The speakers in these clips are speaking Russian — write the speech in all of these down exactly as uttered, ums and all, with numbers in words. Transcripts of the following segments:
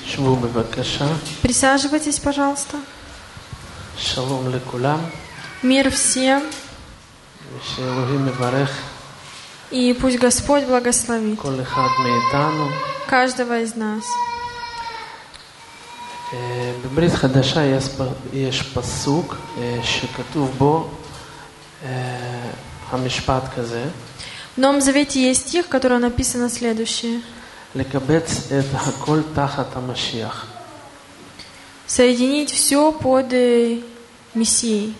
Присаживайтесь, пожалуйста. Мир всем. И пусть Господь благословит каждого из нас. בברית חדשה יש פסוק שכתוב בו המשפט כזה. В Новом Завете есть стих, в котором написано следующее. לקבץ את הכל תחת המשיח. Соединить все под Мессией.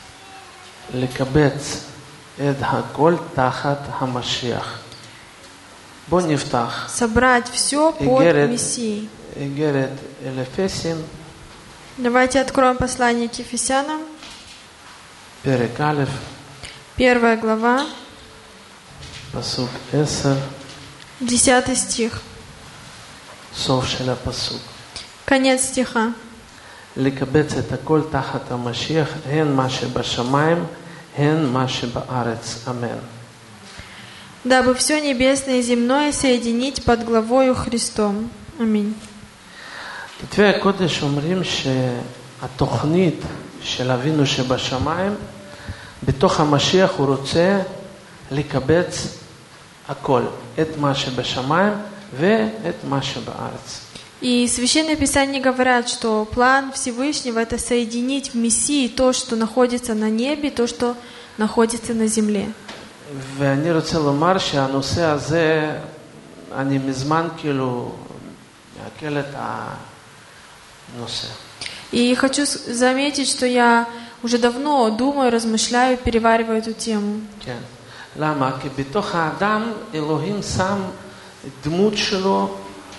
לקבץ את הכל תחת המשיח. בוא נפתח. Собрать все под Мессией. איגרת אל אפסים. Давайте откроем послание к Ефесянам. פרק א'. Первая глава. פסוק עשר. Десятый стих. סוף של הפסוק. Конец стиха. לקבץ את הכל תחת המשיח, הן מה שבשמיים, הן מה שבארץ. אמן. Дабы все небесное и земное соединить под главою Христом. Аминь. כתבי הקודש אומרים שהתוכנית של אבינו שבשמיים, בתוך המשיח הוא רוצה לקבץ הכל, את מה שבשמיים ואת מה שבארץ. И Священное Писание говорят, что план Всевышнего — это соединить в Мессии то, что находится на небе, то, что находится на земле. ואני רוצה לומר שהנושא הזה, אני מזמן כאילו מעכל את הנושא. И хочу заметить, что я уже давно думаю, размышляю, перевариваю эту тему. כן. למה? כי בתוך האדם אלוהים שם דמות שלו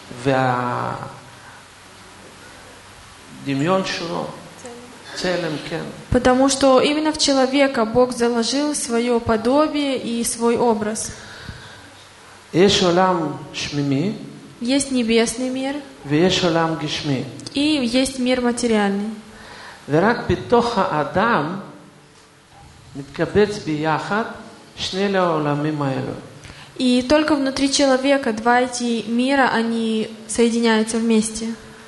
והדמיון שלו. צלם, כן. Потому что именно в человека Бог заложил свое подобие и свой образ. יש עולם שמימי. Есть небесный мир. ויש עולם גשמי. И есть мир материальный. ורק בתוך האדם מתקבץ ביחד שני העולמים האלו. И только внутри человека два эти мира, они соединяются вместе.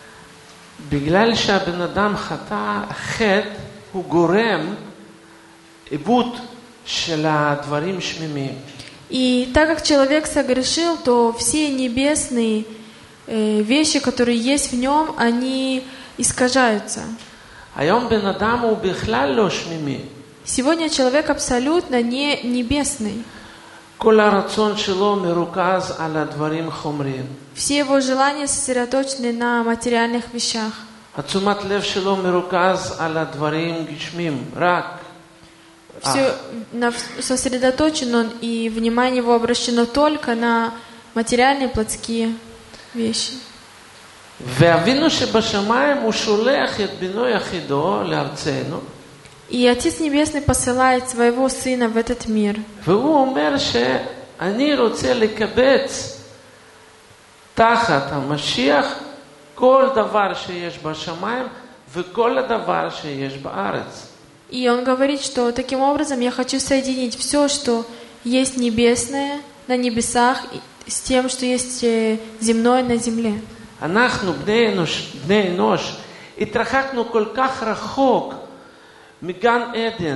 בגלל שהבן אדם חטא, החטא הוא גורם עיוות של הדברים שמימיים. И так как человек согрешил, то все небесные э, вещи, которые есть в нем, они искажаются. היום בן אדם הוא בכלל לא שמימי. Сегодня человек абсолютно не небесный. כל הרצון שלו מרוכז על הדברים חומריים. Все его желания сосредоточены на материальных вещах. התשומת לב שלו מרוכז על הדברים גשמיים, רק. Все сосредоточен он, и внимание его обращено только на материальные плотские вещи. ואבינו שבשמיים הוא שולח את בנו יחידו לארצנו. И Отец Небесный посылает своего Сына в этот мир. והוא אומר שאני רוצה לקבץ תחת המשיח כל דבר שיש בשמיים וכל הדבר שיש בארץ. И он говорит, что таким образом я хочу соединить все, что есть небесное на небесах, с тем, что есть земное на земле. אנחנו בני אנוש, בני אנוש, התרחקנו כל כך רחוק מגן עדן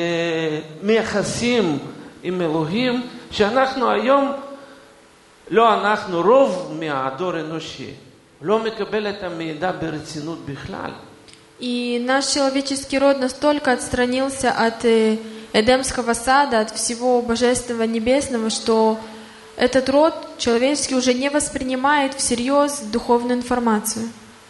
ומייחסים עם אלוהים, שאנחנו היום, לא אנחנו, רוב מהדור האנושי, לא מקבל את המידע ברצינות בכלל. И наш человеческий род настолько отстранился от Эдемского сада, от всего Божественного Небесного, что этот род человеческий уже не воспринимает всерьез духовную информацию.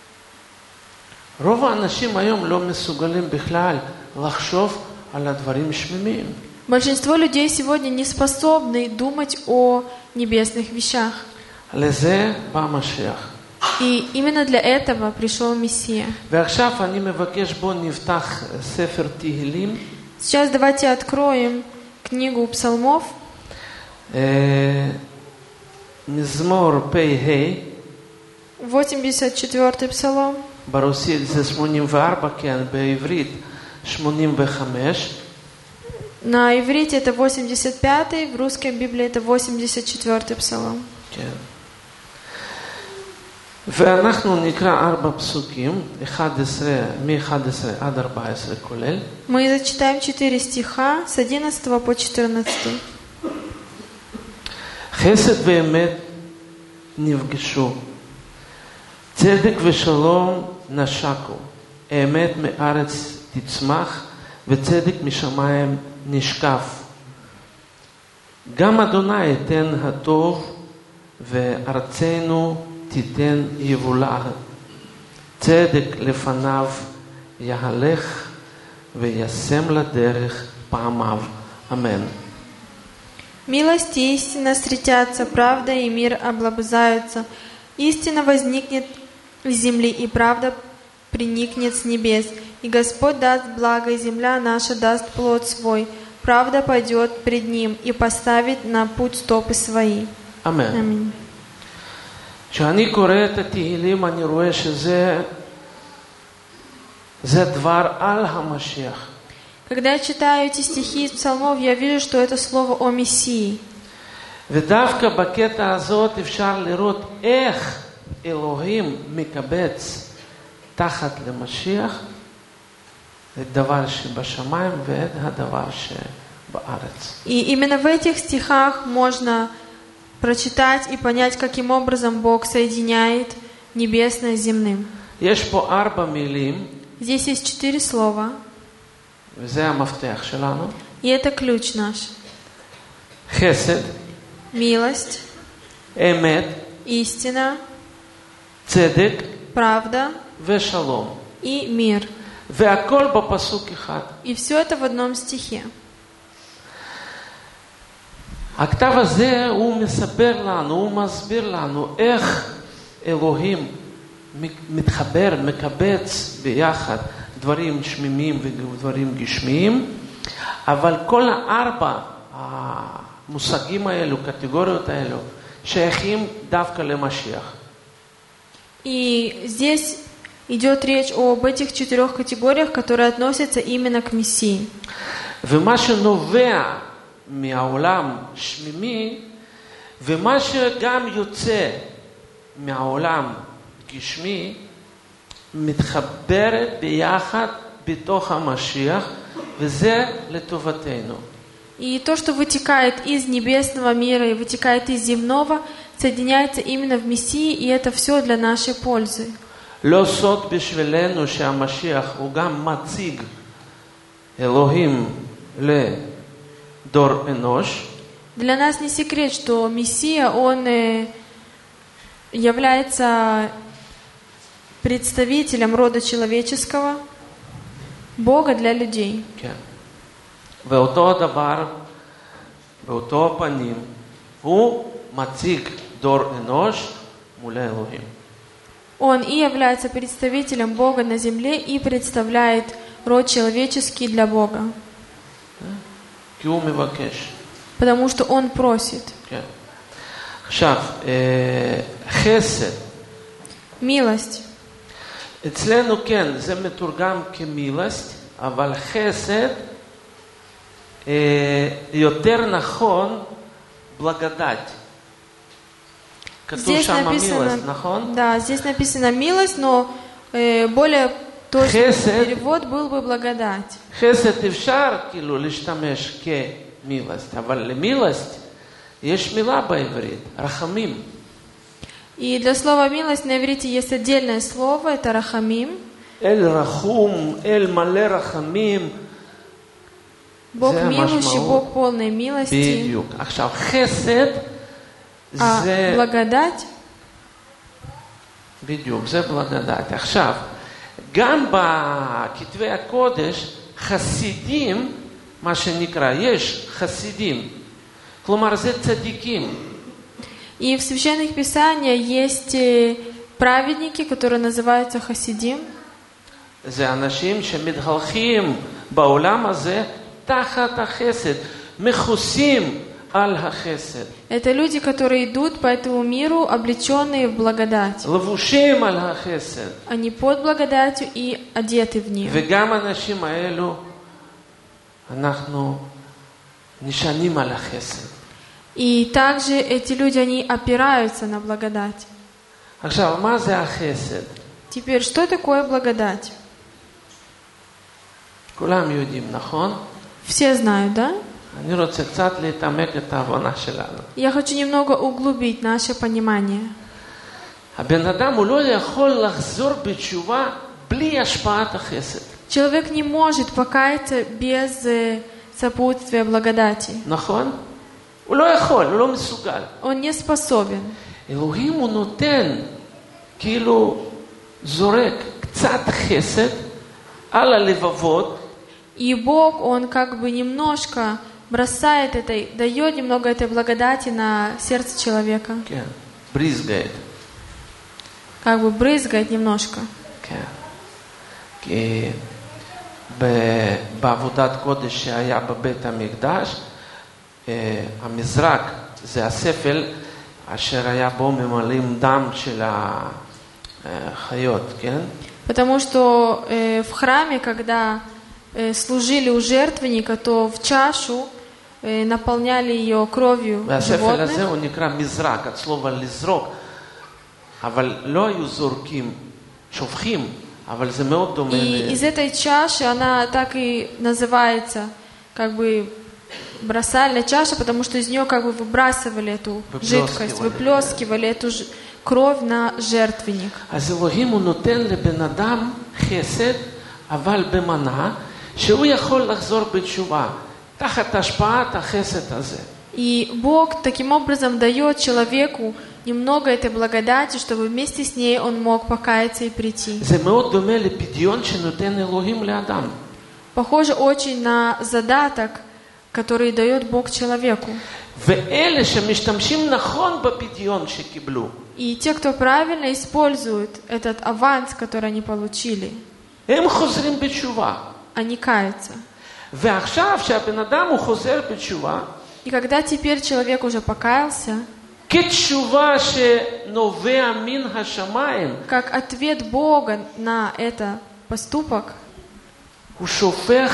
רוב האנשים היום לא מסוגלים בכלל לחשוב על הדברים שמימיים. Большинство людей сегодня не способны думать о небесных вещах. לזה בא המשיח. И именно для этого пришел Мессия. ועכשיו אני מבקש בוא נפתח ספר תהילים. Сейчас давайте откроем книгу псалмов. מזמור פ"ה. восемьдесят четвёртый псалом. ברוסית זה שמונים וארבע, כן, בעברית שמונים וחמש. На иврите это восемьдесят пятый, в русской Библии это восемьдесят четвёртый псалом. כן. ואנחנו נקרא ארבע פסוקים, אחד עשר, מ-אחד עשר עד ארבע עשרה כולל. Мы зачитаем четыре стиха с одиннадцатого по четырнадцатый. חסד ואמת נפגשו, צדק ושלום נשקו, אמת מארץ תצמח וצדק משמיים נשקף. גם אדוני ייתן הטוב וארצנו תיתן יבולה. צדק לפניו יהלך וישם לדרך פעמיו. אמן. Милость и истина встретятся, правда и мир облобызаются. Истина возникнет с земли, и правда приникнет с небес. И Господь даст благо, и земля наша даст плод свой. Правда пойдет пред ним и поставит на путь стопы свои. Аминь. Аминь. כשאני קורא את התהילים אני רואה שזה זה דבר על המשיח. Когда я читаю эти стихи из псалмов, я вижу, что это слово о Мессии. ודווקא בקטע הזאת אפשר לראות איך אלוהים מקבץ תחת למשיח את דבר שבשמיים ואת הדבר שבארץ. И именно в этих стихах можно прочитать и понять, каким образом Бог соединяет небесное с земным. יש פה ארבע מילים. Здесь есть четыре слова. וזה המפתח שלנו. И это ключ наш. חסד. Милость. אמת. Истина. צדק. Правда. ושלום. И мир. והכל בפסוק אחד. И все это в одном стихе. הכתב הזה הוא מספר לנו, הוא מסביר לנו איך אלוהים מתחבר, מקבץ ביחד דברים שמימיים ודברים גשמיים, אבל כל הארבע המושגים האלו, קטגוריות האלו, שייכים דווקא למשיח. И здесь идет речь об этих четырех категориях, которые относятся именно к Мессии. ומה שנובע מהעולם שמימי, ומה שגם יוצא מהעולם גשמי, מתחברת ביחד בתוך המשיח, וזה לטובתנו. И то, что вытекает из небесного мира и вытекает из земного, соединяется именно в Мессии, и это все для нашей пользы. לא סוד בשבילנו שהמשיח הוא גם מציג אלוהים לדור אנוש. Для нас не секрет, что Мессия, он является представителем рода человеческого, Бога для людей. כן. ואותו הדבר, באותו הפנים, הוא מציג דור אנוש מול האלוהים. Он и является представителем Бога на земле и представляет род человеческий для Бога. כי הוא מבקש. Потому что он просит. כן. עכשיו, חסד. Милость. אצלנו כן, זה מתורגם כמילסט, אבל חסד יותר נכון благодать. Здесь написано, да, здесь написано милость, но э, более точный перевод был бы благодать. חסד אפשר כאילו להשתמש כמילסט, אבל למילסט יש מילה בעברית, רחמים. И для слова милость на иврите есть отдельное слово, это рахамим. אל רחום, אל מלא רחמים. Бог милующий, Бог полной милости. בדיוק. עכשיו חסד А זה... благодать? בדיוק, זה благодать. עכשיו, גם בכתבי הקודש, חסידים, מה שנקרא, יש חסידים. כלומר, זה צדיקים. И в Священных Писаниях есть праведники, которые называются хасидим. זה אנשים שמתהלכים בעולם הזה תחת החסד, מכוסים על החסד. Это люди, которые идут по этому миру, облеченные в благодать. לבושים על החסד. Они под благодатью и одеты в нее. וגם האנשים האלו, אנחנו נשענים על החסד. И также эти люди, они опираются на благодать. עכשיו, מה זה החסד? Теперь, что такое благодать? כולם יודעים, נכון? Все знают, да? אני רוצה קצת להתעמק את ההבנה שלנו. Я хочу немного углубить наше понимание. הבן אדם הוא לא יכול לחזור בתשובה בלי השפעת החסד. Человек не может покаяться без э, сопутствия благодати. נכון? הוא לא יכול, הוא לא מסוגל. Он не способен. אלוהים הוא נותן, כאילו זורק קצת חסד על הלבבות. И Бог, Он как бы немножко бросает этой, дает немного этой благодати на сердце человека. כן, בריזגייט. Как бы брызгает немножко. כן. כי בעבודת קודש שהיה בבית המקדש, המזרק זה הספל אשר היה בו ממלאים דם של החיות, כן? Потому что э, в храме, когда э, служили у жертвенника, то в чашу э, наполняли ее кровью והספל הזה животных. הוא נקרא מזרק, הצלוב על לזרוק, אבל לא היו זורקים, שופכים, אבל זה מאוד דומה. И из этой чаши она так и называется, как бы бросали чаша, потому что из нее как бы выбрасывали эту жидкость, выплескивали эту ж... кровь на жертвенник. אז אלוהים הוא נותן לבן אדם חסד, אבל במנה, שהוא יכול לחזור בתשובה, תחת השפעת החסד הזה. И Бог таким образом дает человеку немного этой благодати, чтобы вместе с ней он мог покаяться и прийти. זה מאוד דומה לפדיון שנותן אלוהים לאדם. Похоже очень на задаток, который дает Бог человеку. ואלה שמשתמשים נכון בפדיון שקיבלו, И те, кто правильно использует этот аванс, который они получили, הם חוזרים בתשובה. они каются. ועכשיו שהבן אדם הוא חוזר בתשובה, И когда теперь человек уже покаялся, כתשובה שנובע מן השמיים, как ответ Бога на это поступок, הוא שופך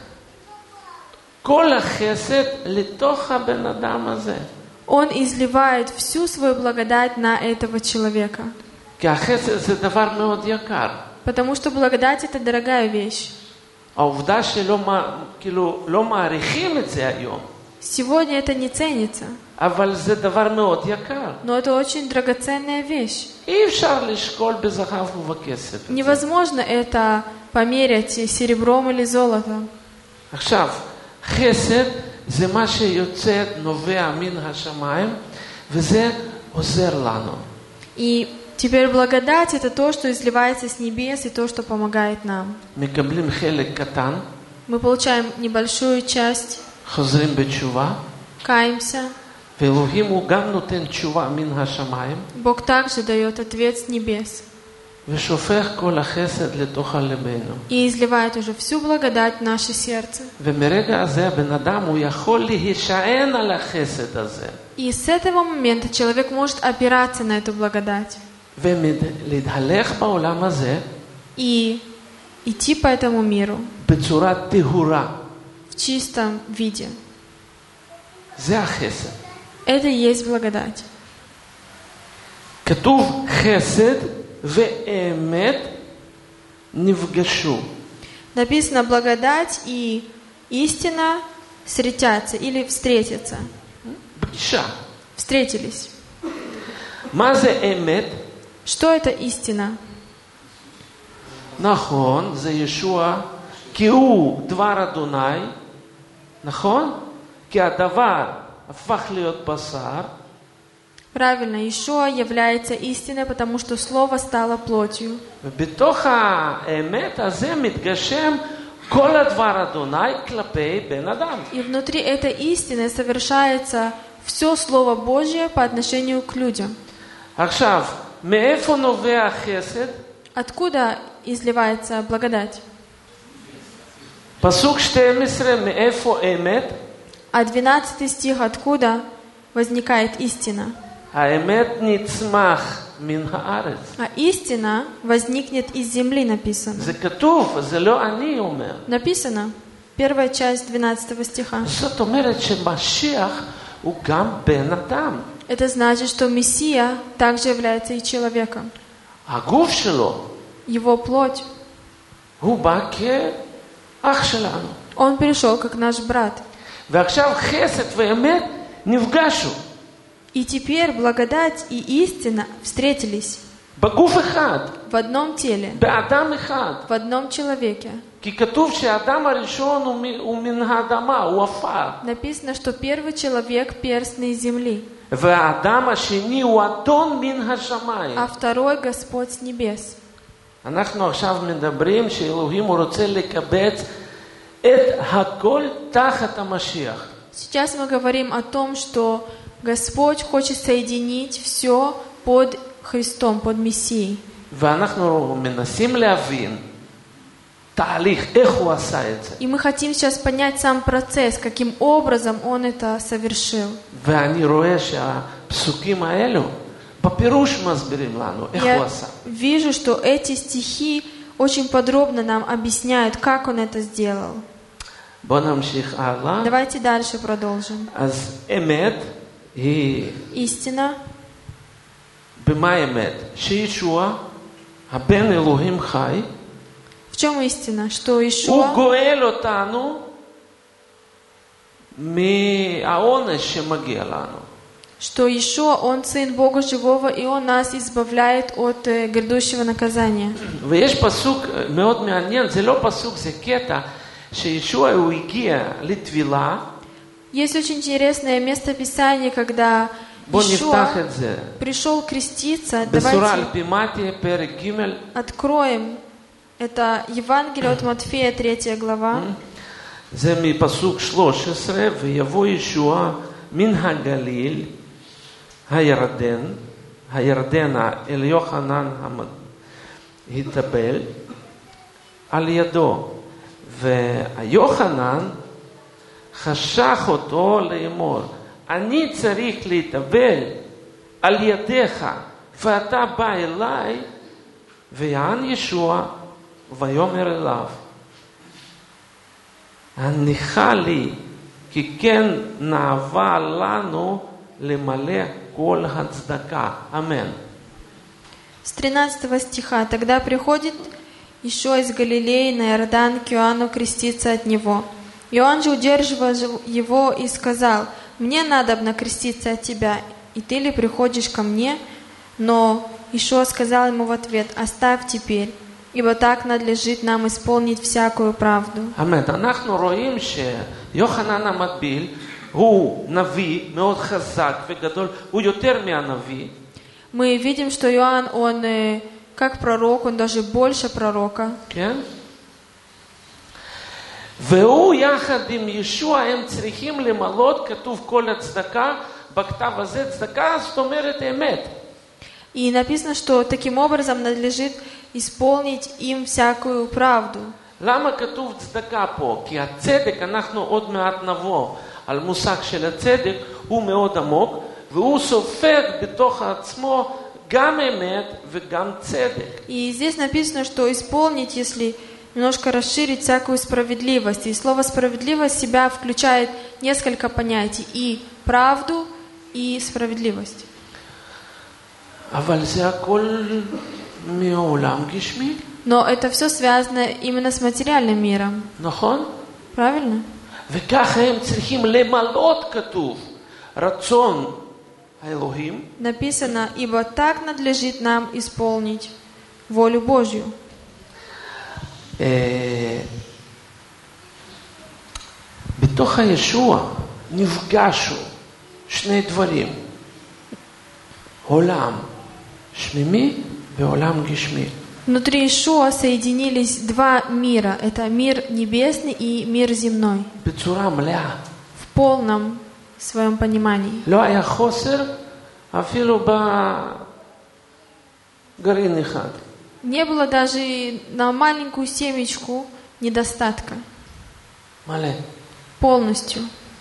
כל החסד לתוך הבן אדם הזה. он изливает всю свою благодать на этого человека. כי החסד זה דבר מאוד יקר. Потому что благодать — это дорогая вещь. העובדה שלא כאילו, לא מעריכים את זה היום, Сегодня это не ценится, אבל זה דבר מאוד יקר. но это очень драгоценная вещь. אי אפשר לשקול בזהב ובכסף. Невозможно это померять серебром или золотом. עכשיו, חסד זה מה שיוצא נובע מן השמיים, וזה עוזר לנו. И теперь благодать — это то, что изливается с небес, и то, что помогает нам. מקבלים חלק קטן, Мы получаем небольшую часть, חוזרים בתשובה, каемся. ואלוהים הוא גם נותן תשובה מן השמיים, Бог также дает ответ с небес ושופך כל החסד לתוך הלבנו. и изливает уже всю благодать в наше сердце. ומרגע הזה הבן אדם הוא יכול להישען על החסד הזה. И с этого момента человек может опираться на эту благодать ולהתהלך בעולם הזה и идти по этому миру בצורה טהורה. в чистом виде. זה החסד. Это и есть благодать. כתוב חסד ואמת נפגשו. Написано: благодать и истина встретятся или встретятся. פגישה. Встретились. מה זה אמת? Что это истина? נכון, זה ישוע, כי הוא דבר אדוני, נכון? כי הדבר הפך להיות בשר. Правильно, Иешуа является истиной, потому что Слово стало плотью. ובתוך האמת הזה מתגשם כל הדבר אדוני כלפי בן אדם. И внутри этой истины совершается все Слово Божье по отношению к людям. עכשיו, מאיפה נובע החסד? Откуда изливается благодать? פסוק שתים עשרה, מאיפה אמת? А двенадцатый стих: откуда возникает истина? האמת נצמח מן הארץ. А истина возникнет из земли, написано. זה כתוב, זה לא אני אומר. Написано, первая часть двенадцатого стиха. זאת אומרת שמשיח הוא גם בן אדם. Это значит, что Мессия также является и человеком. הגוף שלו, Его плоть. הוא בא כאח שלנו. Он пришел как наш брат. ועכשיו חסד ואמת נפגשו. И теперь благодать и истина встретились בגוף אחד, в одном теле, באדם אחד. в одном человеке. כי כתוב שהאדם הראשון הוא מ- הוא מן האדמה, הוא עפר. Написано, что первый человек перстный земли, והאדם השני הוא אדון מן השמיים. а второй Господь с небес. אנחנו עכשיו מדברים שאלוהים הוא רוצה לקבץ את הכל תחת המשיח. Сейчас мы говорим о том, что Господь хочет соединить все под Христом, под Мессией. ואנחנו מנסים להבין תהליך, איך הוא עשה את זה. И мы хотим сейчас понять сам процесс, каким образом Он это совершил. ואני רואה שהפסוקים האלו בפירוש מסבירים לנו איך הוא Я עשה. вижу, что эти стихи очень подробно нам объясняют, как Он это сделал. בואו נמשיך הלאה. Давайте дальше продолжим. אז אמת היא, Истина. במה אמת? שישוע, הבן אלוהים חי, В чем истина? Что הוא Иешуа, גואל אותנו מהעונש שמגיע לנו. что Иешуа, Он Сын Бога Живого, и Он нас избавляет от э, грядущего наказания. ויש פסוק מאוד מעניין, זה לא פסוק, זה קטע, שישוע הוא הגיע לטבילה. Есть очень интересное место Писания, когда בוא נפתח Иешуа את זה. пришел креститься. בשורה על Давайте פי מתי, פרק ג', откроем. Это Евангелие от Матфея, третья глава. זה מפסוק שלוש עשרה, ויבוא ישוע מן הגליל, הירדן, הירדנה אל יוחנן התאבל על ידו, ויוחנן חשך אותו לאמור, אני צריך להתאבל על ידיך, ואתה בא אליי, ויען ישוע ויאמר אליו, הניחה לי, כי כן נאווה לנו למלא כל הצדקה. אמן. С тринадцатого стиха. Тогда приходит Иешуа из Галилеи на Иордан к Иоанну креститься от него. Иоанн же удерживал его и сказал: «Мне надобно креститься от тебя, и ты ли приходишь ко мне?» Но Иешуа сказал ему в ответ: «Оставь теперь, ибо так надлежит нам исполнить всякую правду». אמן. אנחנו רואים שיוחנן המטביל הוא נביא מאוד חזק וגדול, הוא יותר מהנביא. Мы видим, что Иоанн, он э, как пророк, он даже больше пророка. כן? והוא יחד עם ישוע הם צריכים למלות, כתוב כל הצדקה, בכתב הזה צדקה, זאת אומרת אמת. И написано, что таким образом надлежит исполнить им всякую правду. למה כתוב צדקה פה? כי הצדק, אנחנו עוד מעט נבוא על מושג של הצדק, הוא מאוד עמוק, והוא סופג בתוך עצמו גם אמת וגם צדק. И здесь написано, что исполнить, если немножко расширить всякую справедливость. И слово «справедливость» в себя включает несколько понятий. И правду, и справедливость. אבל זה הכל מעולם גשמי. Но это все связано именно с материальным миром. נכון? Правильно? וככה הם צריכים למלות, כתוב, רצון האלוהים. Написано: «Ибо так надлежит нам исполнить волю Божью». בתוך הישוע נפגשו שני דברים, עולם שמימי ועולם גשמי. Внутри Иешуа соединились два мира. Это мир небесный и мир земной. בצורה מלאה. В полном своем понимании. לא היה חוסר אפילו בגרעין אחד. Не было даже на маленькую семечку недостатка. מלא. Полностью.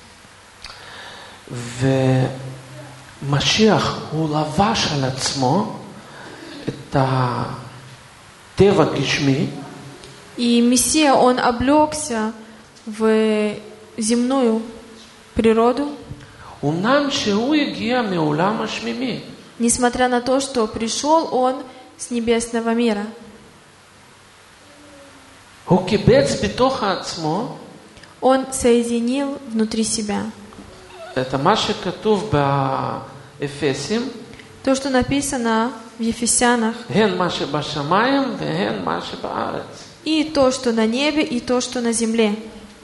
ומשיח הוא לבש על עצמו את הטבע גשמי. И Мессия, он облегся в земную природу. אמנם שהוא הגיע מעולם השמימי. Несмотря на то, что пришел он с небесного мира. הוא קיבץ בתוך עצמו Он соединил внутри себя את מה שכתוב באפסים, то, что написано в Ефесянах, הן מה שבשמיים והן מה שבארץ. и то, что на небе, и то, что на земле.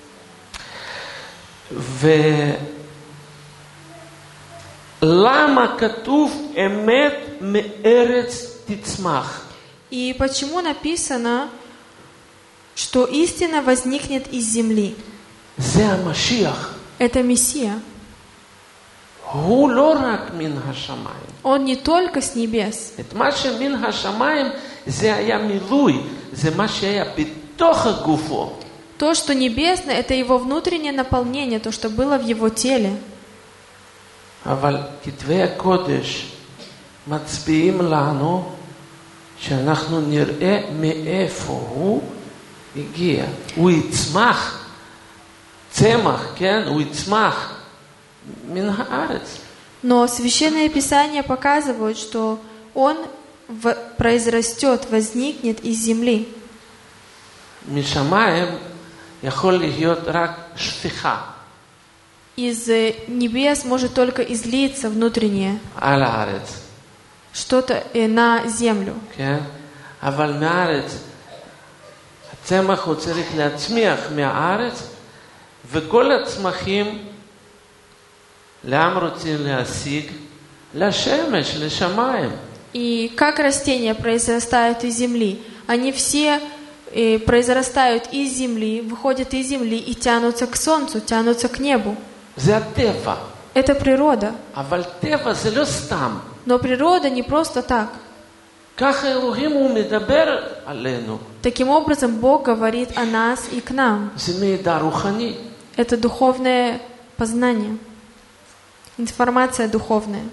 ולמה כתוב אמת מארץ תצמח? И почему написано, что истина возникнет из земли? זה המשיח. Это Мессия. הוא לא רק מן השמיים. Он не только с небес. את מה שמן השמיים זה היה מילוי, זה מה שהיה בתוך הגופו. То, что небесное, это его внутреннее наполнение, то, что было в его теле. אבל כתבי הקודש מצביעים לנו שאנחנו נראה מאיפה הוא הגיע. הוא יצמח, צמח, כן? הוא יצמח מן הארץ. Но Священное Писание показывает, что он в... произрастет, возникнет из земли. משמיים יכול להיות רק שפיכה. Из небес может только излиться внутреннее על הארץ. что-то на землю. כן? אבל מהארץ, הצמח הוא צריך להצמיח מהארץ, וכל הצמחים, לאן רוצים להשיג? לשמש, לשמיים. И как растения произрастают из земли, они все э, произрастают из земли, выходят из земли и тянутся к солнцу, тянутся к небу. זה הטבע. Это природа. אבל טבע זה לא סתם. Но природа не просто так. ככה אלוהים הוא מדבר עלינו. Таким образом, Бог говорит о нас и к нам. זה מידע רוחני. Это духовное познание, информация духовная.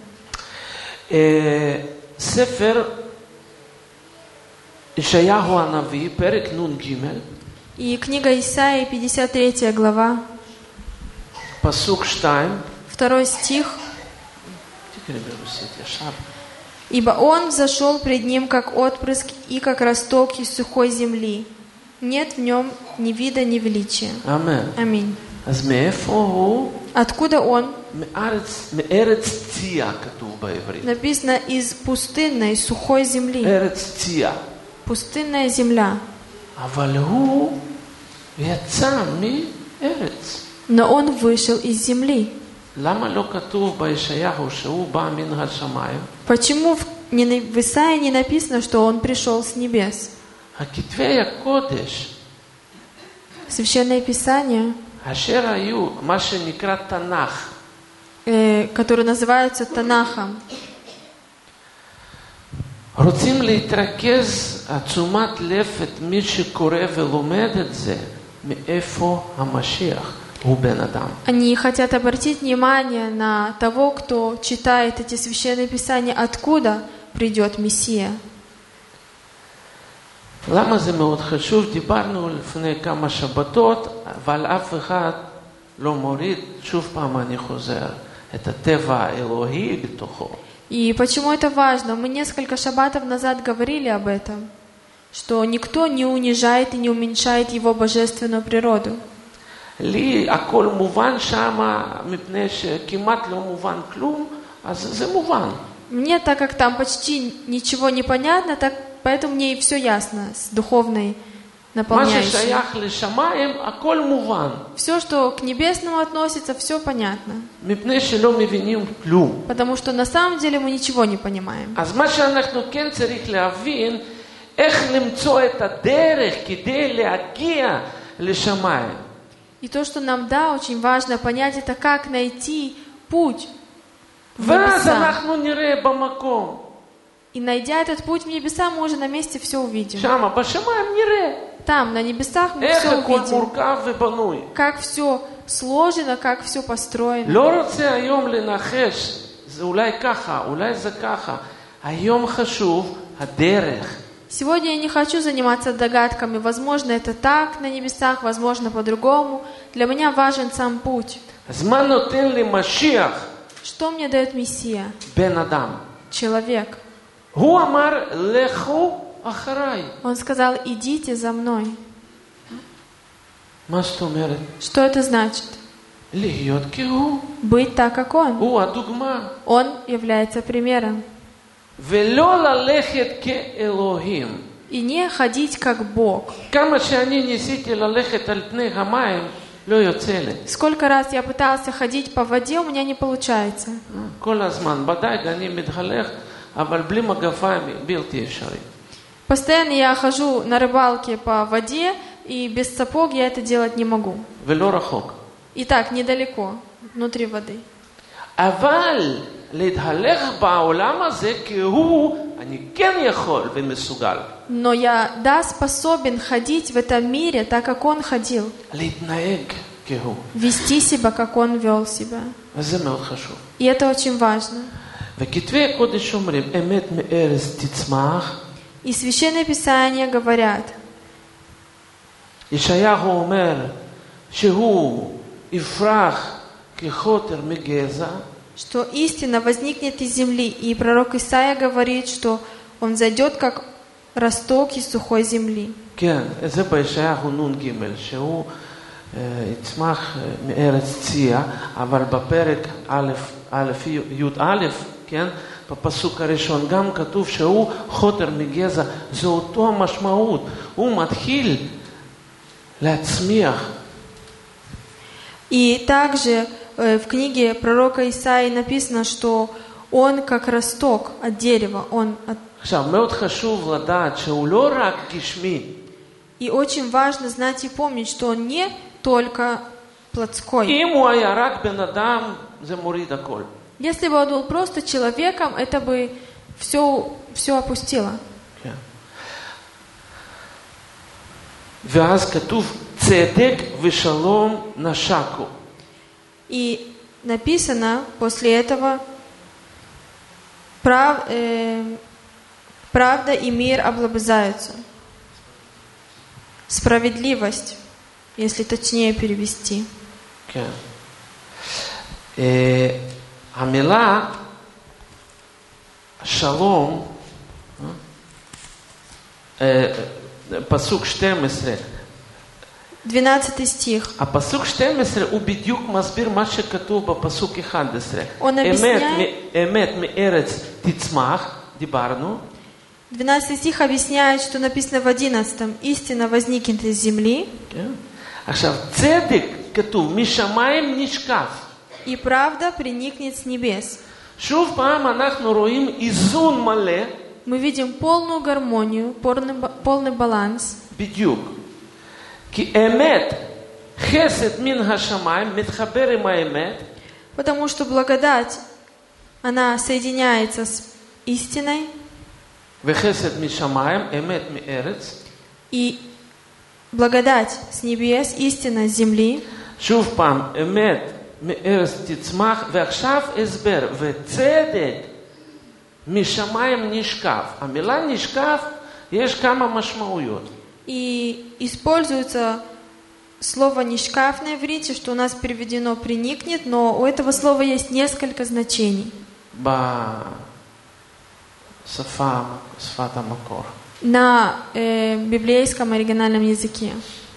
ספר ישעיהו הנביא, פרק נ"ג. И книга Исаии, пятьдесят третья глава, פסוק שתיים. второй стих. «Ибо он взошел пред ним, как отпрыск и как росток из сухой земли. Нет в нем ни вида, ни величия». Аминь. Аминь. אז מאיפה הוא? Откуда он? מארץ, מארץ צייה כתוב בעברית. Написано из пустынной, сухой земли. ארץ צייה. Пустынная земля. אבל הוא יצא מארץ. Но он вышел из земли. למה לא כתוב בישעיהו שהוא בא מן השמיים? Почему в, не, в Исаии не написано, что он пришел с небес? הכתבי הקודש, Священное Писание, אשר היו, מה שנקרא תנ"ך, э, которые называются Танахом, רוצים להתרכז תשומת לב את מי שקורא ולומד את זה, מאיפה המשיח הוא בן אדם. Они хотят обратить внимание на того, кто читает эти священные писания, откуда придет Мессия. למה זה מאוד חשוב? דיברנו לפני כמה שבתות, אבל אף אחד לא מוריד, שוב פעם אני חוזר, את הטבע האלוהי בתוכו. И почему это важно? Мы несколько шаббатов назад говорили об этом, что никто не унижает и не уменьшает его божественную природу. לי הכל מובן שם, מפני שכמעט לא מובן כלום, אז זה מובן. Мне, так как там почти ничего не понятно, так, поэтому мне и все ясно с духовной מה наполняющей. ששייך לשמיים, הכל מובן. Все, что к небесному относится, все понятно. מפני שלא מבינים כלום. Потому что на самом деле мы ничего не понимаем. אז מה שאנחנו כן צריך להבין, איך למצוא את הדרך כדי להגיע לשמיים. И то, что нам, да, очень важно понять, это как найти путь в ואז небеса. אנחנו נראה במקום. И найдя этот путь в небеса, мы уже на месте все увидим. שמה, בשמיים נראה. Там, на небесах, мы איך все הכל увидим. מורכב ובנוי. Как все сложено, как все построено. לא רוצה היום לנחש, זה אולי ככה, אולי זה ככה. היום חשוב הדרך. Сегодня я не хочу заниматься догадками. Возможно, это так на небесах, возможно, по-другому. Для меня важен сам путь. אז מה נותן לי משיח Что мне дает Мессия? בן אדם. Человек. הוא אמר, לכו אחריי. Он сказал, идите за мной. מה זאת אומרת? Что это значит? להיות כהוא. Быть так, как он. הוא הדוגמה. Он является примером. ולא ללכת כאלוהים. И не ходить как Бог. כמה שאני ניסיתי ללכת על פני המים, לא יוצא לי. Сколько раз я пытался ходить по воде, у меня не получается. כל הזמן, בדייג אני מתהלך, אבל בלי מגפיים בלתי אפשרי. Постоянно я хожу на рыбалке по воде, и без сапог я это делать не могу. ולא רחוק. И так, недалеко, внутри воды. אבל להתהלך בעולם הזה כהוא, אני כן יכול ומסוגל. Но я, да, способен ходить в этом мире так, как он ходил. להתנהג כהוא. Вести себя, как он вел себя. וזה מאוד חשוב. И это очень важно. וכתבי הקודש אומרים, אמת מארץ תצמח. И Священное Писание говорят, ישעיהו אומר, שהוא יפרח כחוטר מגזע. что истина возникнет из земли. И пророк Исаия говорит, что он зайдет, как росток из сухой земли. כן, זה בישעיהו נון ג' שהוא יצמח מארץ צייה, אבל בפרק א', א', י' א', כן, בפסוק הראשון גם כתוב שהוא חוטר מגזע, זו אותו המשמעות, הוא מתחיל להצמיח. И также в книге пророка Исаии написано, что он как росток от дерева, он от... עכשיו, מאוד חשוב לדעת שהוא לא רק גשמי. И очень важно знать и помнить, что он не только плотской. אם הוא היה רק בן אדם, זה מוריד הכל. Если бы он был просто человеком, это бы все, все опустило. כן. ואז כתוב צדק ושלום נשקו. И написано после этого, прав, э, правда и мир облобызаются. Справедливость, если точнее перевести. כן. המילה שלום, פסוק שתים עשרה. двенадцатый стих. הפסוק שתים עשרה הוא בדיוק מסביר מה שכתוב בפסוק אחד עשרה. Он объясняет... אמת מארץ תצמח, דיברנו. двенадцатый стих объясняет, что написано в одиннадцатом. Истина возникнет из земли. כן. עכשיו, צדק כתוב, משמיים נשקף. И правда приникнет с небес. שוב פעם אנחנו רואים איזון מלא. Мы видим полную гармонию, полный, полный баланс. בדיוק. כי אמת, חסד מן השמיים, מתחבר עם האמת. Потому что благодать, она соединяется с истиной. וחסד משמיים, אמת מארץ. И благодать с небес, истина с земли. שוב פעם, אמת מארץ תצמח, ועכשיו הסבר, וצדק משמיים נשקף. המילה נשקף, יש כמה משמעויות. И используется слово «нишкаф» на иврите, что у нас переведено «приникнет», но у этого слова есть несколько значений. בשפה, שפת המקור. На э, библейском оригинальном языке.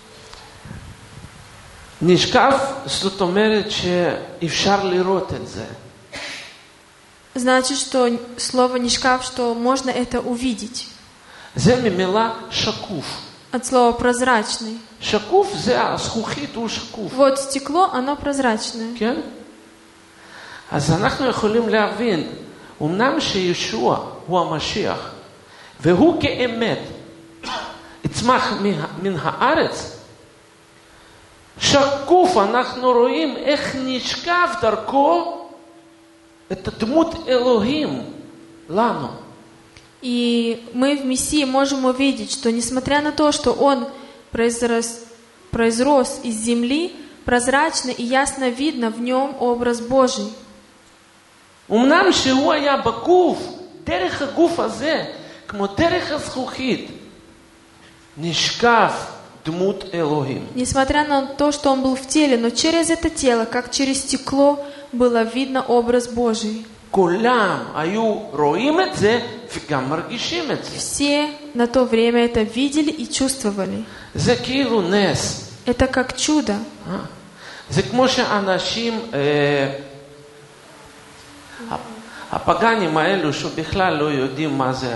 נשקף, זאת אומרת שאפשר לראות את זה. Значит, что слово «нишкаф», что можно это увидеть. זה ממילה שקוף. От слова «прозрачный». שקוף זה הזכוכית הוא שקוף. Вот стекло, оно прозрачное. כן? אז אנחנו יכולים להבין, אמנם שישוע הוא המשיח, והוא כאמת יצמח מן הארץ, שקוף אנחנו רואים איך נשקף דרכו את דמות אלוהים לנו. И мы в Мессии можем увидеть, что несмотря на то, что Он произрос, произрос из земли, прозрачно и ясно видно в Нем образ Божий. אמנם שהוא היה בגוף, דרך הגוף הזה, כמו דרך הזכוכית, נשקף דמות אלוהים. Несмотря на то, что Он был в теле, но через это тело, как через стекло, было видно образ Божий. כולם היו רואים את זה וגם מרגישים את זה. Все на то время это видели и чувствовали. זה כאילו נס. Это как чудо. זה כמו שאנשים, הפגנים האלו שבכלל לא יודעים מה זה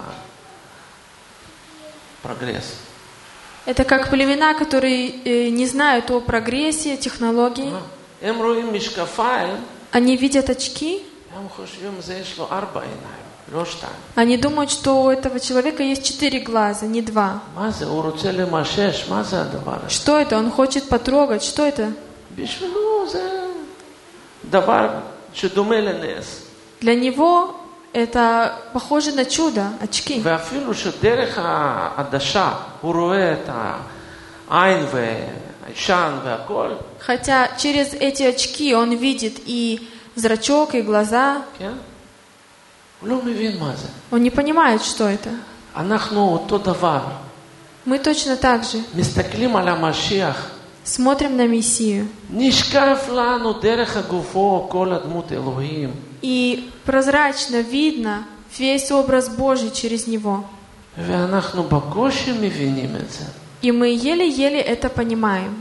прогресс. Это как племена, которые э, не знают о прогрессе, технологии. הם רואים משקפיים. Они видят очки. הם חושבים זה יש לו ארבע עיניים, לא שתיים. Они думают, что у этого человека есть четыре глаза, не два. מה זה? הוא רוצה למשש, מה זה הדבר הזה? Что это? Он хочет потрогать. Что это? בשבילו זה דבר שדומה לנס. Для него это похоже на чудо, очки. ואפילו שדרך העדשה הוא רואה את העין והישן והכל. Хотя через эти очки он видит и зрачок, и глаза. כן? הוא לא מבין מה זה. Он не понимает, что это. אנחנו אותו דבר. Мы точно так же מסתכלים על המשיח. смотрим на Мессию. נשקף לנו דרך הגופו כל הדמות אלוהים. И прозрачно видно весь образ Божий через него. ואנחנו בקושי מבינים את זה. И мы еле-еле это понимаем.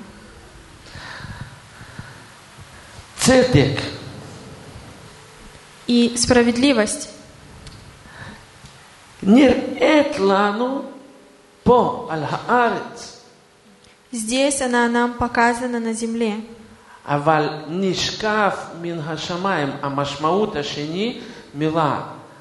צדק. И справедливость נראית לנו פה על הארץ. здесь она нам показана на земле. אבל נשקף מן השמיים. המשמעות השני, מילה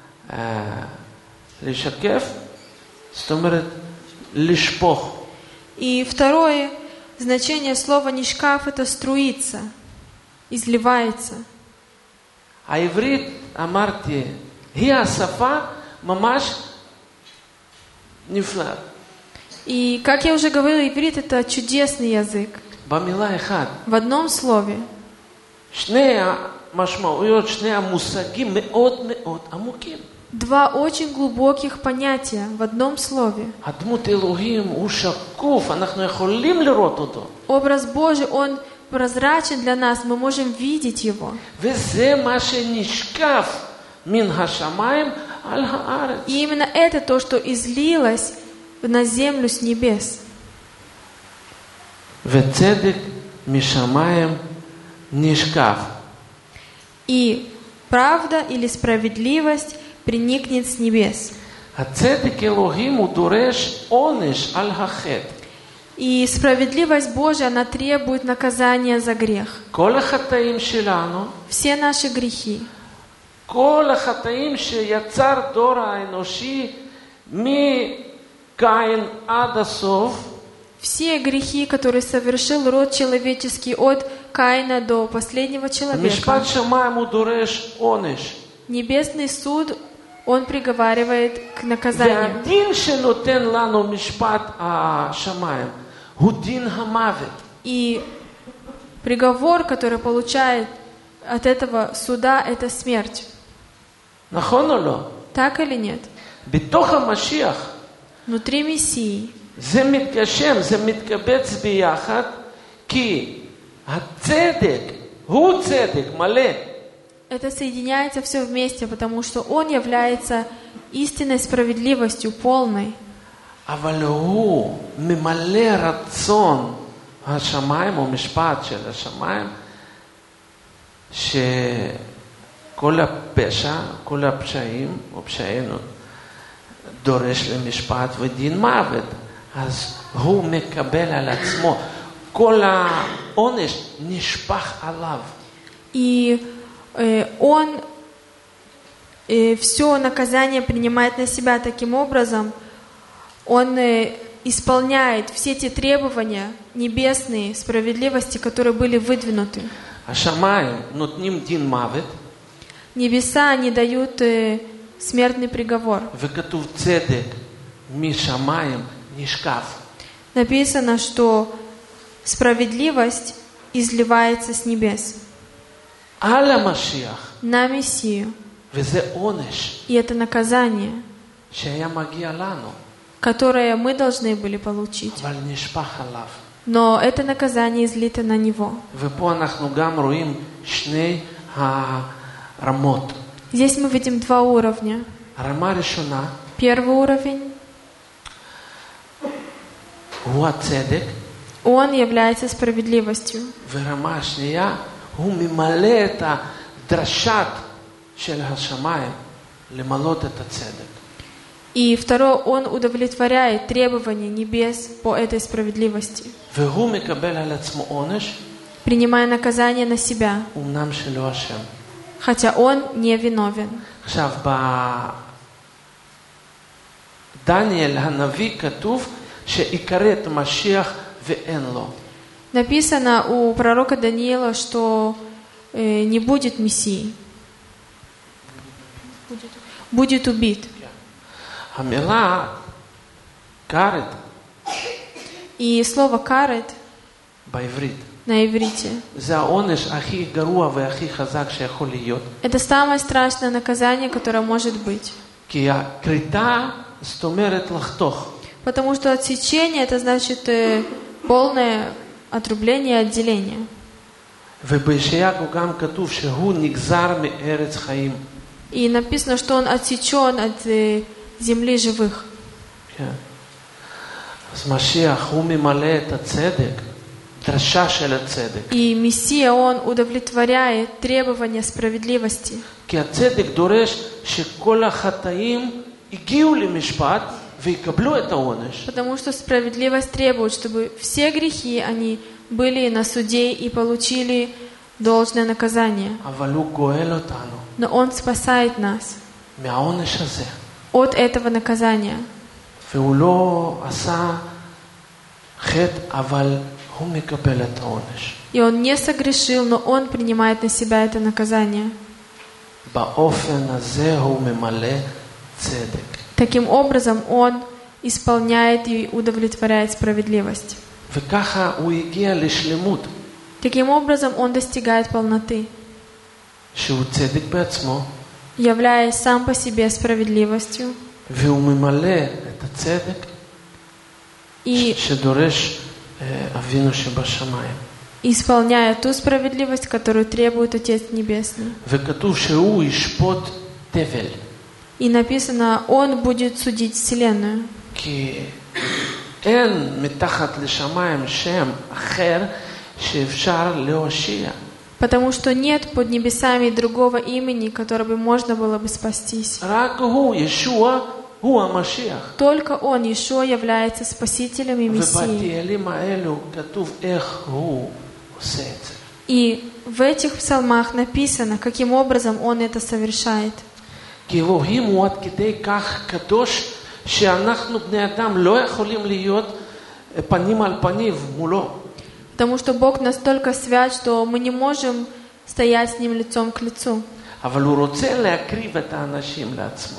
לשקף, זאת אומרת לשפוך. И второе значение слова «нишкаф» — это струится, изливается. העברית, אמרתי, היא השפה ממש נפלאה. И, как я уже говорила, иврит — это чудесный язык. במילה אחד. В одном слове. שני המשמעויות, שני המושגים מאוד מאוד עמוקים. Два очень глубоких понятия в одном слове. הדמות אלוהים הוא שקוף, אנחנו יכולים לראות אותו. Образ Божий, он прозрачен для нас, мы можем видеть его. וזה מה שנשקף מן השמיים על הארץ. И именно это то, что излилось на землю с небес. וצדק משמיים נשקף. И правда или справедливость приникнет с небес. הצדק אלוהים הוא דורש עונש על החטא. И справедливость Божия, она требует наказания за грех. כל החטאים שלנו, Все наши грехи, כל החטאים שיצר דור האנושי מקין עד הסוף, все грехи, которые совершил род человеческий от Каина до последнего человека, משפט שמיים הוא דורש עונש. небесный суд, он приговаривает к наказанию. והדין שנותן לנו משפט השמיים הוא דין המוות. И приговор, который получает от этого суда, это смерть. נכון או לא? Так или нет? בתוך המשיח Внутри Мессии זה מתגשם, זה מתקבץ ביחד, כי הצדק הוא צדק מלא. это соединяется все вместе, потому что Он является истинной справедливостью, полной. אבל הוא ממלא רצון השמיים או משפט של השמיים, שכל הפשע, כל הפשעים או פשענו דורש למשפט ודין מוות. אז הוא מקבל על עצמו, כל העונש נשפך עליו. И э, Он э, все наказание принимает на себя таким образом, Он э, исполняет все те требования небесные, справедливости, которые были выдвинуты. השמיים נותנים דין מוות. Небеса, они дают э, смертный приговор. וכתוב צדק משמיים נשקף. Написано, что справедливость изливается с небес על המשיח. на Мессию. וזה עונש И это наказание, שהיה מגיע לנו. которое мы должны были получить. אבל נשפך עליו. Но это наказание излито на Него. ופה אנחנו גם רואים שני הרמות. Здесь мы видим два уровня. הרמה הראשונה Первый уровень, הוא הצדק, он является справедливостью. ורמה השנייה הוא ממלא את הדרשת של השמיים למלות את הצדק. И второе, он удовлетворяет требования небес по этой справедливости, והוא מקבל על עצמו עונש, принимая наказание на себя, אומנם שלא אשם. хотя он не виновен. עכשיו, בדניאל הנביא כתוב שיקראת משיח ואין לו. Написано у пророка Даниила, что э, не будет Мессии, будет убит. המילה כרת И слово «карет» בעברית на иврите זה העונש הכי גרוע והכי חזק שיכול להיות. — это самое страшное наказание, которое может быть. כי הכריתה זאת אומרת לחתוך. Потому что отсечение — это значит э, полное отрубление и отделение. ובישעיהו גם כתוב שהוא נגזר מארץ חיים. И написано, что он отсечен от э, земли живых. כן. אז משיח הוא ממלא את הצדק, דרשה של הצדק. И Мессия, он удовлетворяет требования справедливости. כי הצדק דורש שכל החטאים הגיעו למשפט ויקבלו את העונש. Потому что справедливость требует, чтобы все грехи, они были на суде и получили должное наказание. אבל הוא גואל אותנו Но он спасает нас מהעונש הזה. от этого наказания. והוא לא עשה חטא, אבל הוא מקבל את העונש. И он не согрешил, но он принимает на себя это наказание. באופן הזה הוא ממלא צדק. Таким образом, он исполняет и удовлетворяет справедливость. וככה הוא הגיע לשלמות. Таким образом, он достигает полноты, שהוא צדק בעצמו, являясь сам по себе справедливостью והוא ממלא את הצדק и שדורש אבינו שבשמיים. исполняя ту справедливость, которую требует Отец Небесный. וכתוב שהוא ישפוט תבל. И написано, он будет судить вселенную. כי אין מתחת לשמיים שם אחר שאפשר להושיע. Потому что нет под небесами другого имени, которое бы можно было бы спастись. רק הוא, ישוע, הוא המשיח. Только он, Иешуа, является Спасителем и Мессией. ובתהילים האלו כתוב איך הוא עושה את זה. И в этих псалмах написано, каким образом он это совершает. כי אלוהים הוא עד כדי כך קדוש שאנחנו בני אדם לא יכולים להיות פנים על פנים מולו. Потому что Бог настолько свят, что мы не можем стоять с Ним лицом к лицу. אבל הוא רוצה להקריב את האנשים לעצמו.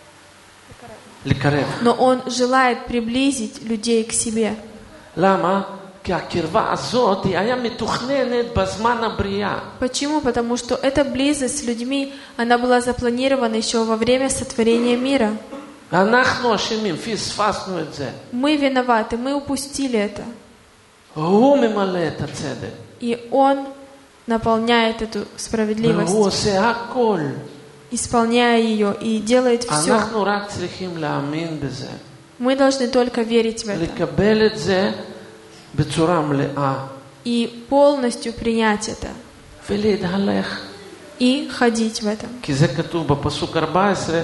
לקרב. Но Он желает приблизить людей к себе. למה? כי הקרבה הזאת היא היה מתוכננת בזמן הבריאה. Почему? Потому что эта близость с людьми, она была запланирована еще во время сотворения мира. אנחנו אשמים, פספסנו את זה. Мы виноваты, мы упустили это. הוא ממלא את הצדק. И Он наполняет эту справедливость, והוא עושה הכל. исполняя ее и делает все. אנחנו רק צריכים להאמין בזה. Мы должны только верить в это לקבל את זה בצורה מלאה. и полностью принять это ולהתהלך. и ходить в этом. כי זה כתוב בפסוק ארבע עשרה,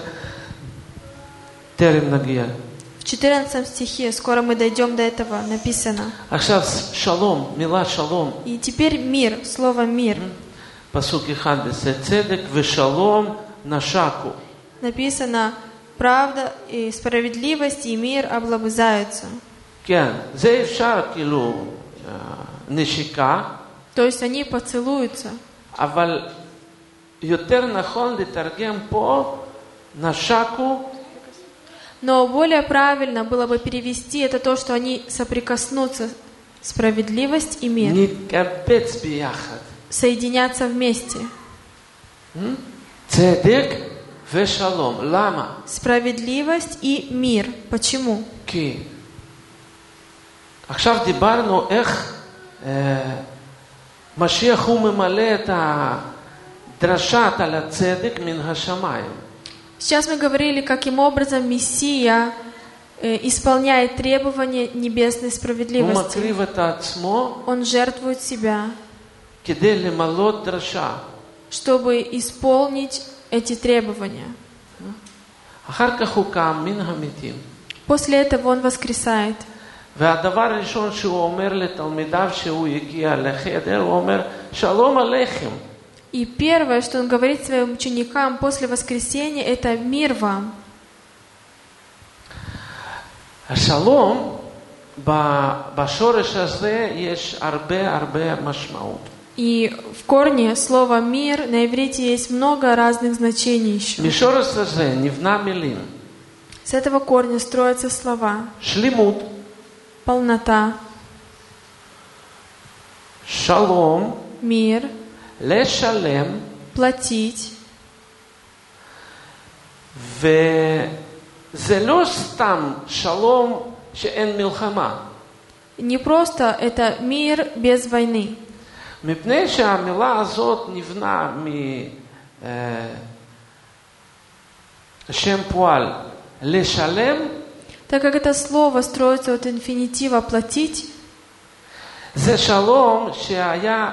טרם נגיע. В четырнадцатом стихе, скоро мы дойдем до этого, написано. עכשיו שלום, מילה שלום. И теперь мир, слово мир. פסוק אחד עשרה, צדק ושלום נשקו. Написано, правда и справедливость и мир облобызаются. כן, זה אפשר כאילו נשיקה. То есть они поцелуются. אבל יותר נכון לתרגם פה נשקו. Но более правильно было бы перевести это то, что они соприкоснутся, справедливость и мир, נתקבץ ביחד. соединятся вместе. צדק ושלום. למה? Справедливость и мир. Почему? כי עכשיו דיברנו איך אה, משיח הוא ממלא את דרשת על הצדק מן השמיים. Сейчас мы говорили, каким образом Мессия э, исполняет требования небесной הוא справедливости. מקריב את עצמו Он жертвует себя, כדי למלות דרשה. чтобы исполнить эти требования. אחר כך הוא קם מן המתים. После этого он воскресает. והדבר הראשון שהוא אומר לתלמידיו שהוא הגיע לחדר, הוא אומר, שלום עליכם. И первое, что он говорит своим ученикам после воскресения, это «Мир вам». השלום, בשורש הזה יש הרבה הרבה משמעות. И в корне слова «мир» на иврите есть много разных значений еще. משורש הזה נבנה מילים. С этого корня строятся слова. שלמות, Полнота, שלום, мир, לשלם, платить. וזה לא סתם שלום שאין מלחמה. Не просто это мир без войны. מפני שהמילה הזאת נבנה משם פועל לשלם, Так как это слово строится от инфинитива «платить», זה שלום שהיה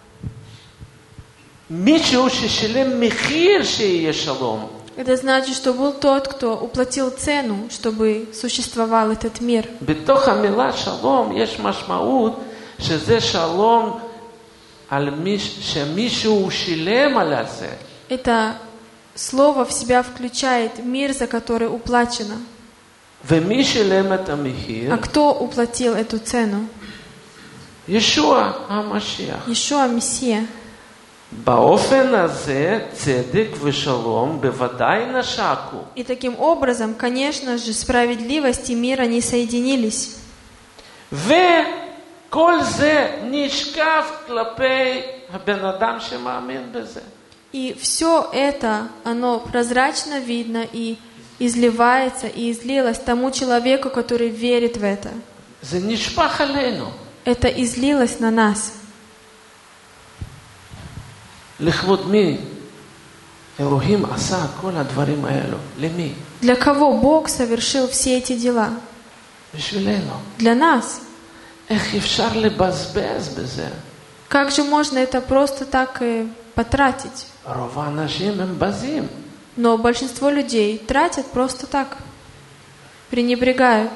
מישהו ששילם מחיר שיהיה שלום. это значит, что был тот, кто уплатил цену, чтобы существовал этот мир. בתוך המילה שלום יש משמעות שזה שלום על מיש, שמישהו שילם על זה. Это слово в себя включает мир, за который уплачено. ומי שילם את המחיר? А кто уплатил эту цену? ישוע המשיח. Иешуа Мессия. באופן הזה צדק ושלום בוודאי נשקו. И таким образом, конечно же, справедливость и мир, они соединились. וכל זה נשקף כלפי הבן אדם שמאמין בזה. И все это, оно прозрачно видно и изливается, и излилось тому человеку, который верит в это. זה נשפך עלינו. Это излилось на нас. לכבוד מי אלוהים עשה כל הדברים האלו? למי? Для кого Бог совершил все эти дела? בשבילנו. Для нас. איך אפשר לבזבז בזה? Как же можно это просто так э, потратить? רוב האנשים הם בזים. Но большинство людей тратят просто так, пренебрегают.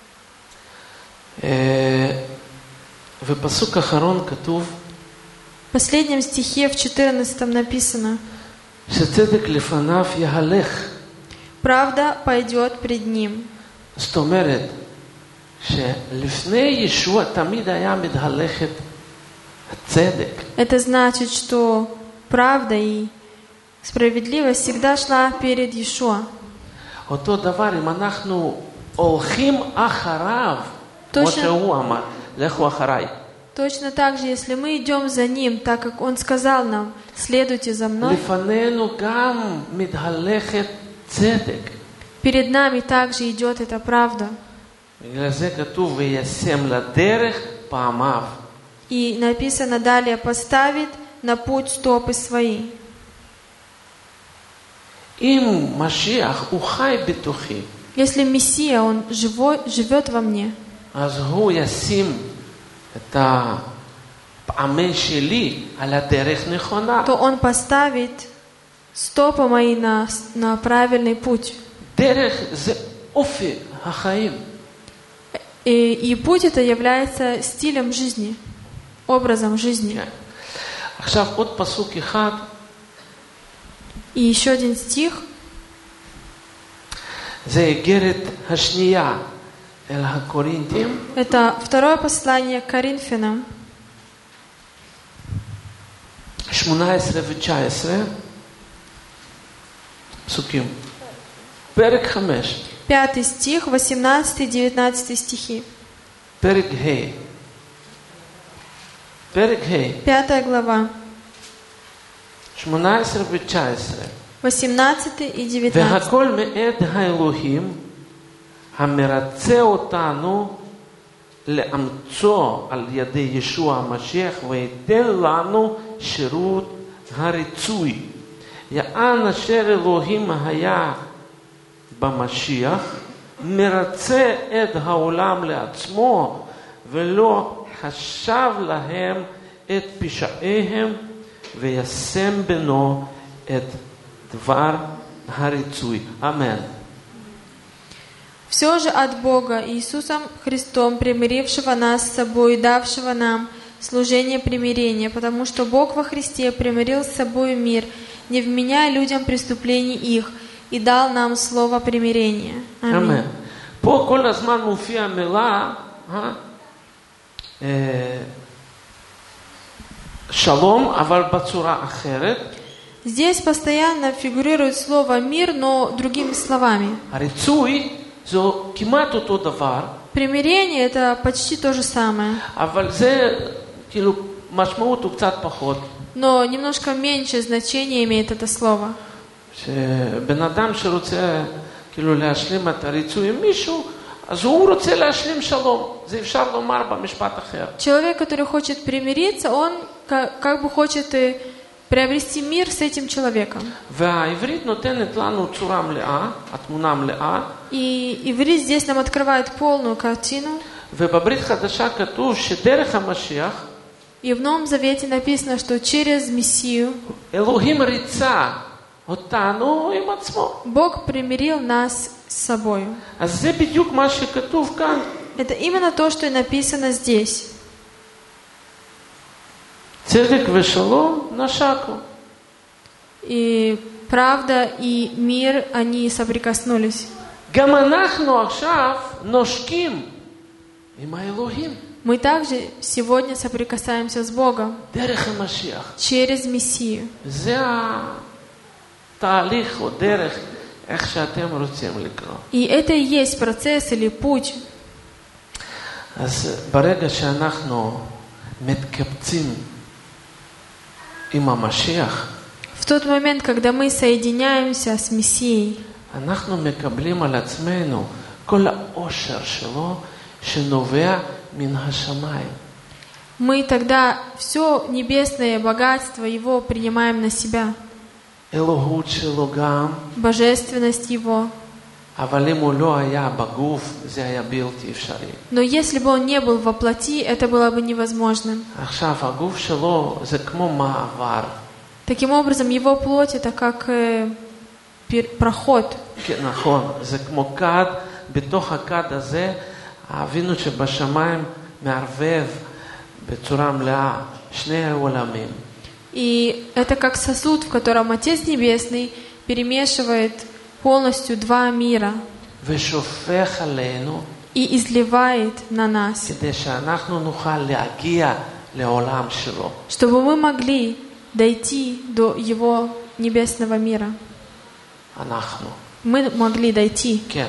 ובפסוק האחרון כתוב В последнем стихе, в четырнадцатом написано: שצדק לפניו יהלך. правда пойдет пред ним. זאת אומרת שלפני ישוע תמיד היה מתהלכת הצדק. Это значит, что правда и справедливость всегда шла перед Иешуа. אותו דבר אם אנחנו הולכים אחריו, כמו שהוא אמר, לכו אחריי. Точно так же, если мы идем за Ним, так как Он сказал нам, следуйте за мной, לפנינו גם מתהלכת צדק. перед нами также идет эта правда. בגלל זה כתוב וישם לדרך פעמיו. И написано далее: поставит на путь стопы свои. אם משיח הוא חי בתוכי, Если Мессия, Он живой, живет во мне, אז הוא ישים את הפעמים שלי על הדרך נכונה. то Он поставит стопы мои на, на правильный путь. דרך זה אופי החיים. И, и путь это является стилем жизни, образом жизни. עכשיו עוד פסוק אחד. И еще один стих. זה איגרת השנייה אל הקורינתים. Это второе послание к Коринфянам. שמונה עשרה ותשע עשרה פסוקים. פרק חמש. Пятый стих, восемнадцатый, девятнадцатый стихи. פרק ה'. פרק ה'. Пятая глава. שמונה עשרה ותשע עשרה. восемнадцатый и девятнадцатый. והכל מאת האלוהים המרצה אותנו לאמצו על ידי ישוע המשיח ויתן לנו שירות הריצוי. יען אשר אלוהים היה במשיח, מרצה את העולם לעצמו, ולא חשב להם את פשעיהם, וישם בנו את דבר הריצוי. אמן. Все же от Бога, Иисусом Христом, примирившего нас с собой и давшего нам служение примирения, потому что Бог во Христе примирил с собой мир, не вменяя людям преступлений их, и дал нам слово примирения. Аминь. פה כל הזמן מופיע המילה שלום, אבל בצורה אחרת. Здесь постоянно фигурирует слово «мир», но другими словами. הריצוי זו כמעט אותו דבר. Примирение — это почти то же самое. אבל זה, כאילו, משמעות הוא קצת פחות. Но немножко меньше значения имеет это слово. שבן אדם שרוצה, כאילו, להשלים את הריצוי עם מישהו, אז הוא רוצה להשלים שלום. זה אפשר לומר במשפט אחר. Человек, который хочет примириться, он как, как бы хочет приобрести мир с этим человеком. והעברית נותנת לנו צורה מלאה, התמונה מלאה. И иврит здесь нам открывает полную картину. ובברית חדשה כתוב שדרך המשיח, и в Новом Завете написано, что через Мессию אלוהים ריצה אותנו עם עצמו. Бог примирил нас с собой. אז זה בדיוק מה שכתוב כאן. Это именно то, что и написано здесь. צדק ושלום נשקו. И правда и мир, они соприкоснулись. גם אנחנו עכשיו נושקים עם האלוהים. Мы также сегодня соприкасаемся с Богом דרך המשיח. через Мессию. זה התהליך או דרך, איך שאתם רוצים לקרוא. И это и есть процесс или путь. אז ברגע שאנחנו מתקבצים עם המשיח, в тот момент, когда мы соединяемся с Мессией, אנחנו מקבלים על עצמנו כל העושר שלו שנובע מן השמיים. мы тогда все небесное богатство Его принимаем на себя. אלוהות שלו גם, божественность Его. אבל אם הוא לא היה בגוף, זה היה בלתי אפשרי. Но если бы Он не был во плоти, это было бы невозможным. עכשיו, הגוף שלו זה כמו מעבר. Таким образом, Его плоть — это как э, проход. כן, נכון. זה כמו כד, בתוך הכד הזה, אבינו שבשמיים מערבב בצורה מלאה שני העולמים. И это как сосуд, в котором Отец Небесный перемешивает полностью два мира ושופך עלינו, и изливает на нас, כדי שאנחנו נוכל להגיע לעולם שלו. чтобы мы могли дойти до Его небесного мира. אנחנו. Мы могли дойти. כן.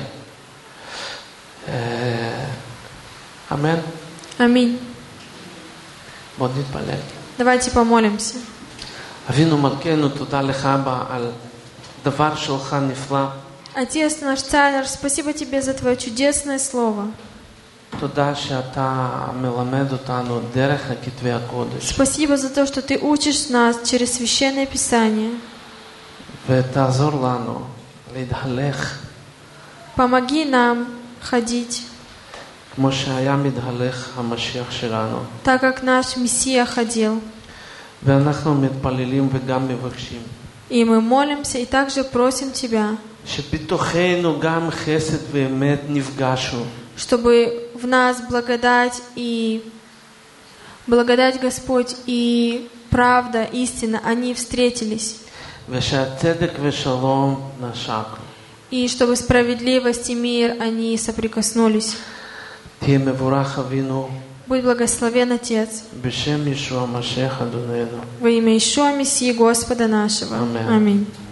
אמן. Аминь. בוא נתפלל. Давайте помолимся. אבינו מלכנו, תודה לך אבא על דבר שלך נפלא. Отец наш Царь, спасибо Тебе за Твое чудесное Слово. תודה שאתה מלמד אותנו דרך כתבי הקודש. Спасибо за то, что Ты учишь нас через Священное Писание. ותעזור לנו להתהלך. Помоги нам ходить, כמו שהיה מתהלך המשיח שלנו. так как наш Мессия ходил. ואנחנו מתפללים וגם מבקשים. И мы молимся и также просим Тебя, שבתוכנו גם חסד ואמת נפגשו. чтобы в нас благодать и благодать Господь и правда, истина, они встретились. ושהצדק ושלום נשקו. И чтобы справедливость и мир, они соприкоснулись. תהיה מבורך אבינו. Будь благословен, Отец, בשם ישוע המשיח אדוננו. во имя Ишуа Мессии Господа нашего. Аминь. Аминь.